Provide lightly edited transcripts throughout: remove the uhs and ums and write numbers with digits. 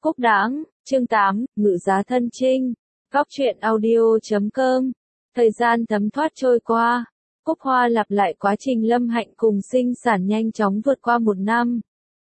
Cúc Đáng, chương 8, Ngự Giá Thân Trinh, Góc truyện audio.com. Thời gian thấm thoát trôi qua, Cúc Hoa lặp lại quá trình Lâm Hạnh cùng sinh sản nhanh chóng vượt qua 1 năm.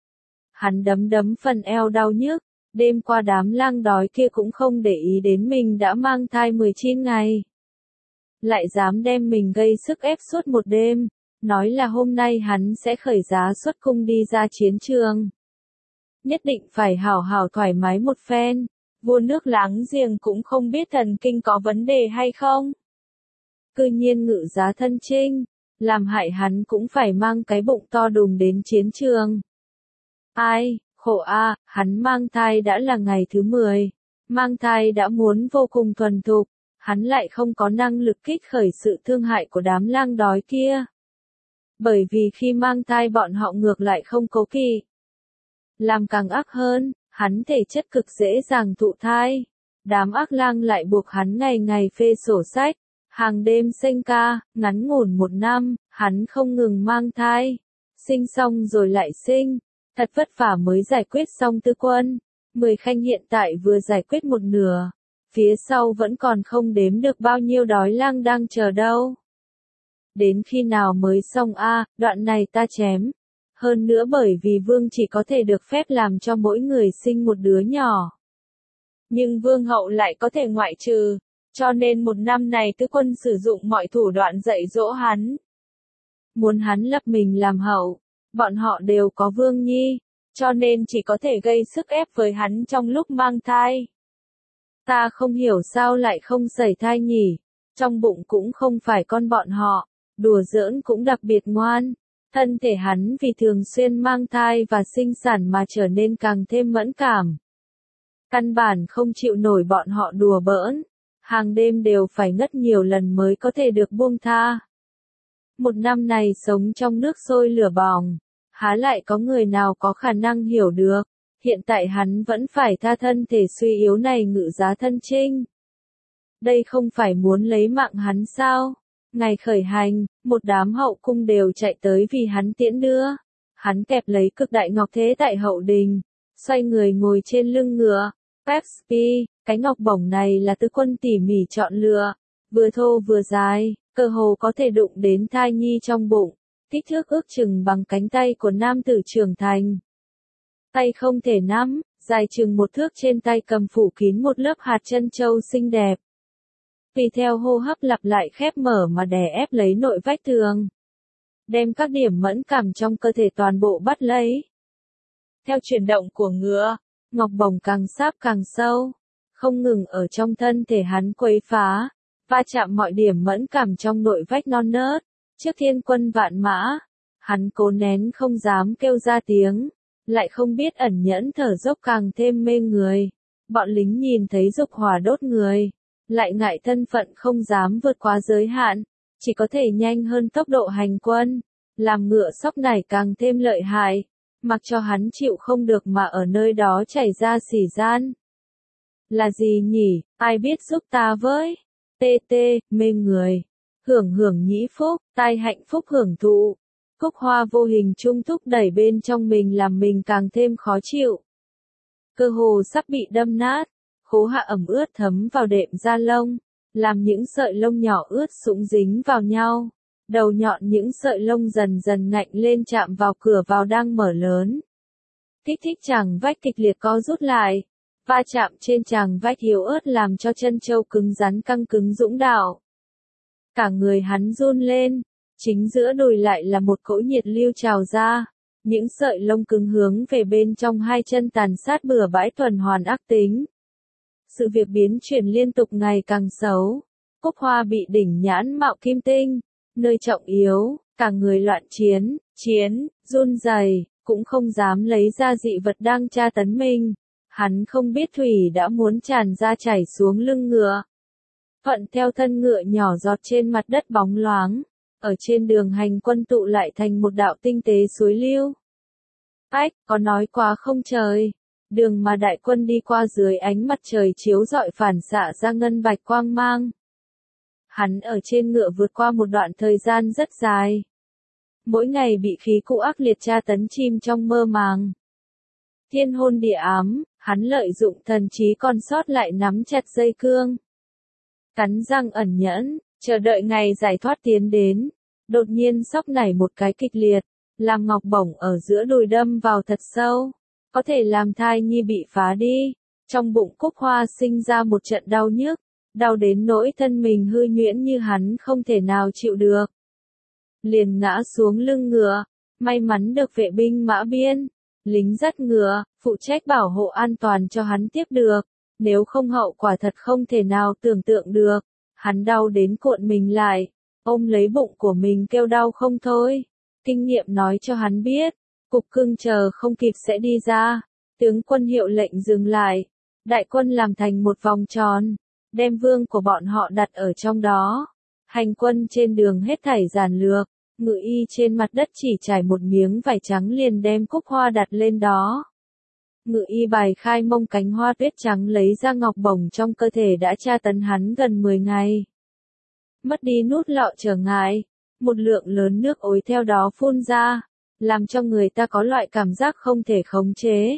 Hắn đấm phần eo đau nhức, đêm qua đám lang đói kia cũng không để ý đến mình đã mang thai 19 ngày. Lại dám đem mình gây sức ép suốt một đêm, nói là hôm nay hắn sẽ khởi giá xuất cung đi ra chiến trường. Nhất định phải hảo hảo thoải mái một phen, vua nước láng giềng cũng không biết thần kinh có vấn đề hay không. Cư nhiên ngự giá thân trinh, làm hại hắn cũng phải mang cái bụng to đùng đến chiến trường. Ai, khổ a, hắn mang thai đã là ngày thứ 10, mang thai đã muốn vô cùng thuần thục, hắn lại không có năng lực kích khởi sự thương hại của đám lang đói kia. Bởi vì khi mang thai bọn họ ngược lại không cố kỵ. Làm càng ác hơn, hắn thể chất cực dễ dàng thụ thai. Đám ác lang lại buộc hắn ngày ngày phê sổ sách, hàng đêm sinh ca, ngắn ngủn 1 năm, hắn không ngừng mang thai. Sinh xong rồi lại sinh, thật vất vả mới giải quyết xong tư quân. 10 khanh hiện tại vừa giải quyết 1/2, phía sau vẫn còn không đếm được bao nhiêu đói lang đang chờ đâu. Đến khi nào mới xong a, đoạn này ta chém. Hơn nữa bởi vì vương chỉ có thể được phép làm cho mỗi người sinh một đứa nhỏ. Nhưng vương hậu lại có thể ngoại trừ, cho nên 1 năm này tư quân sử dụng mọi thủ đoạn dạy dỗ hắn. Muốn hắn lập mình làm hậu, bọn họ đều có vương nhi, cho nên chỉ có thể gây sức ép với hắn trong lúc mang thai. Ta không hiểu sao lại không sẩy thai nhỉ, trong bụng cũng không phải con bọn họ, đùa giỡn cũng đặc biệt ngoan. Thân thể hắn vì thường xuyên mang thai và sinh sản mà trở nên càng thêm mẫn cảm. Căn bản không chịu nổi bọn họ đùa bỡn, hàng đêm đều phải ngất nhiều lần mới có thể được buông tha. 1 năm này sống trong nước sôi lửa bỏng, há lại có người nào có khả năng hiểu được, hiện tại hắn vẫn phải tha thân thể suy yếu này ngự giá thân trinh. Đây không phải muốn lấy mạng hắn sao? Ngày khởi hành, một đám hậu cung đều chạy tới vì hắn tiễn đưa. Hắn kẹp lấy cực đại ngọc thế tại hậu đình, xoay người ngồi trên lưng ngựa. Pepsi, cái ngọc bổng này là tư quân tỉ mỉ chọn lựa, vừa thô vừa dài, cơ hồ có thể đụng đến thai nhi trong bụng, kích thước ước chừng bằng cánh tay của nam tử trưởng thành. Tay không thể nắm, dài chừng 1 thước trên tay cầm phủ kín một lớp hạt trân châu xinh đẹp. Vì theo hô hấp lặp lại khép mở mà đè ép lấy nội vách tường. Đem các điểm mẫn cảm trong cơ thể toàn bộ bắt lấy. Theo chuyển động của ngựa, ngọc bổng càng sáp càng sâu, không ngừng ở trong thân thể hắn quấy phá, va chạm mọi điểm mẫn cảm trong nội vách non nớt. Trước thiên quân vạn mã, hắn cố nén không dám kêu ra tiếng, lại không biết ẩn nhẫn thở dốc càng thêm mê người. Bọn lính nhìn thấy dục hỏa đốt người, lại ngại thân phận không dám vượt quá giới hạn, chỉ có thể nhanh hơn tốc độ hành quân, làm ngựa sóc này càng thêm lợi hại, mặc cho hắn chịu không được mà ở nơi đó chảy ra xỉ gian. Là gì nhỉ, ai biết giúp ta với? Mê người, hưởng nhĩ phúc, tai hạnh phúc hưởng thụ. Cúc Hoa vô hình trung thúc đẩy bên trong mình làm mình càng thêm khó chịu. Cơ hồ sắp bị đâm nát. Khố hạ ẩm ướt thấm vào đệm da lông, làm những sợi lông nhỏ ướt sũng dính vào nhau. Đầu nhọn những sợi lông dần dần ngạnh lên chạm vào cửa vào đang mở lớn. Kích thích chàng vách kịch liệt co rút lại. Va chạm trên chàng vách yếu ớt làm cho chân châu cứng rắn căng cứng dũng đạo. Cả người hắn run lên, chính giữa đùi lại là một cỗ nhiệt lưu trào ra. Những sợi lông cứng hướng về bên trong 2 chân tàn sát bừa bãi tuần hoàn ác tính. Sự việc biến chuyển liên tục ngày càng xấu. Cúc Hoa bị đỉnh nhãn mạo kim tinh, nơi trọng yếu, cả người loạn chiến, run rẩy, cũng không dám lấy ra dị vật đang tra tấn mình. Hắn không biết thủy đã muốn tràn ra chảy xuống lưng ngựa. Thuận theo thân ngựa nhỏ giọt trên mặt đất bóng loáng, ở trên đường hành quân tụ lại thành một đạo tinh tế suối lưu. Ách, có nói quá không trời. Đường mà đại quân đi qua dưới ánh mặt trời chiếu rọi phản xạ ra ngân bạch quang mang. Hắn ở trên ngựa vượt qua một đoạn thời gian rất dài. Mỗi ngày bị khí cụ ác liệt tra tấn chim trong mơ màng. Thiên hôn địa ám, Hắn lợi dụng thần trí còn sót lại nắm chặt dây cương. Cắn răng ẩn nhẫn, chờ đợi ngày giải thoát tiến đến. Đột nhiên sóc nảy một cái kịch liệt, làm ngọc bổng ở giữa đùi đâm vào thật sâu. Có thể làm thai nhi bị phá đi. Trong bụng Cúc Hoa sinh ra một trận đau nhức, đau đến nỗi thân mình hư nhuyễn như hắn không thể nào chịu được. Liền ngã xuống lưng ngựa, may mắn được vệ binh mã biên, lính dắt ngựa, phụ trách bảo hộ an toàn cho hắn tiếp được, nếu không hậu quả thật không thể nào tưởng tượng được. Hắn đau đến cuộn mình lại, ôm lấy bụng của mình kêu đau không thôi. Kinh nghiệm nói cho hắn biết, cục cưng chờ không kịp sẽ đi ra. Tướng quân hiệu lệnh dừng lại, đại quân làm thành một vòng tròn, đem vương của bọn họ đặt ở trong đó. Hành quân trên đường hết thảy giản lược, ngự y trên mặt đất chỉ trải một miếng vải trắng liền đem Cúc Hoa đặt lên đó. Ngự y bài khai mông cánh hoa tuyết trắng lấy ra ngọc bổng trong cơ thể đã tra tấn hắn gần 10 ngày. Mất đi nút lọ trở ngại, một lượng lớn nước ối theo đó phun ra, làm cho người ta có loại cảm giác không thể khống chế.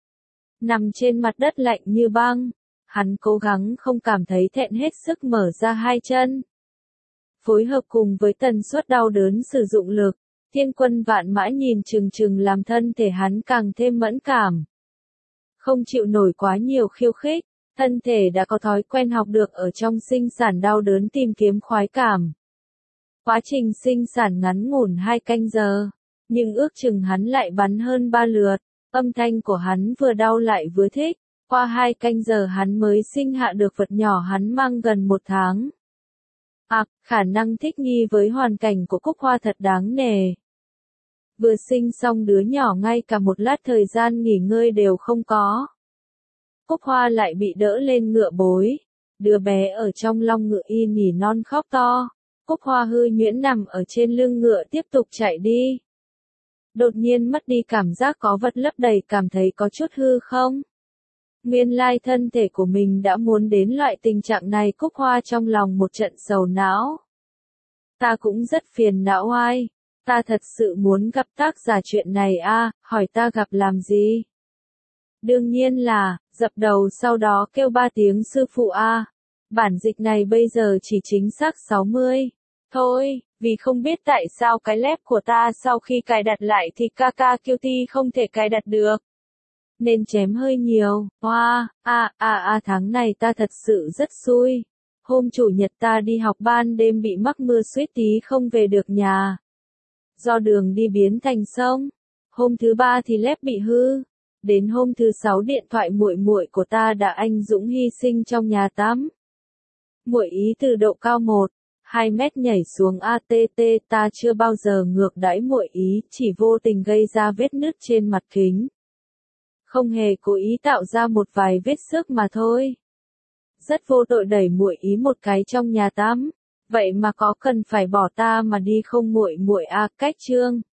Nằm trên mặt đất lạnh như băng, hắn cố gắng không cảm thấy thẹn hết sức mở ra hai chân. Phối hợp cùng với tần suất đau đớn sử dụng lực, thiên quân vạn mã nhìn chừng chừng làm thân thể hắn càng thêm mẫn cảm. Không chịu nổi quá nhiều khiêu khích, thân thể đã có thói quen học được ở trong sinh sản đau đớn tìm kiếm khoái cảm. Quá trình sinh sản ngắn ngủn 2 canh giờ, nhưng ước chừng hắn lại bắn hơn 3 lượt, âm thanh của hắn vừa đau lại vừa thích, qua 2 canh giờ hắn mới sinh hạ được vật nhỏ hắn mang gần 1 tháng. Khả năng thích nghi với hoàn cảnh của Cúc Hoa thật đáng nể. Vừa sinh xong đứa nhỏ ngay cả một lát thời gian nghỉ ngơi đều không có. Cúc Hoa lại bị đỡ lên ngựa bối, đứa bé ở trong long ngựa y nỉ non khóc to. Cúc Hoa hư nhuyễn nằm ở trên lưng ngựa tiếp tục chạy đi. Đột nhiên mất đi cảm giác có vật lấp đầy, cảm thấy có chút hư không. Nguyên lai thân thể của mình đã muốn đến loại tình trạng này. Cúc Hoa trong lòng một trận sầu não. Ta cũng rất phiền não ai. Ta thật sự muốn gặp tác giả chuyện này hỏi ta gặp làm gì? Đương nhiên là, dập đầu sau đó kêu 3 tiếng sư phụ Bản dịch này bây giờ chỉ chính xác 60. Thôi, vì không biết tại sao cái lép của ta sau khi cài đặt lại thì KKQT không thể cài đặt được. Nên chém hơi nhiều. Tháng này ta thật sự rất xui. Hôm chủ nhật ta đi học ban đêm bị mắc mưa suýt tí không về được nhà. Do đường đi biến thành sông. Hôm thứ 3 thì lép bị hư. Đến hôm thứ 6 điện thoại muội muội của ta đã anh dũng hy sinh trong nhà tắm. Muội ý từ độ cao 1-2 mét nhảy xuống ATT, ta chưa bao giờ ngược đãi muội ý, chỉ vô tình gây ra vết nứt trên mặt kính. Không hề cố ý tạo ra một vài vết xước mà thôi. Rất vô tội đẩy muội ý một cái trong nhà tắm, vậy mà có cần phải bỏ ta mà đi không muội muội cách chương.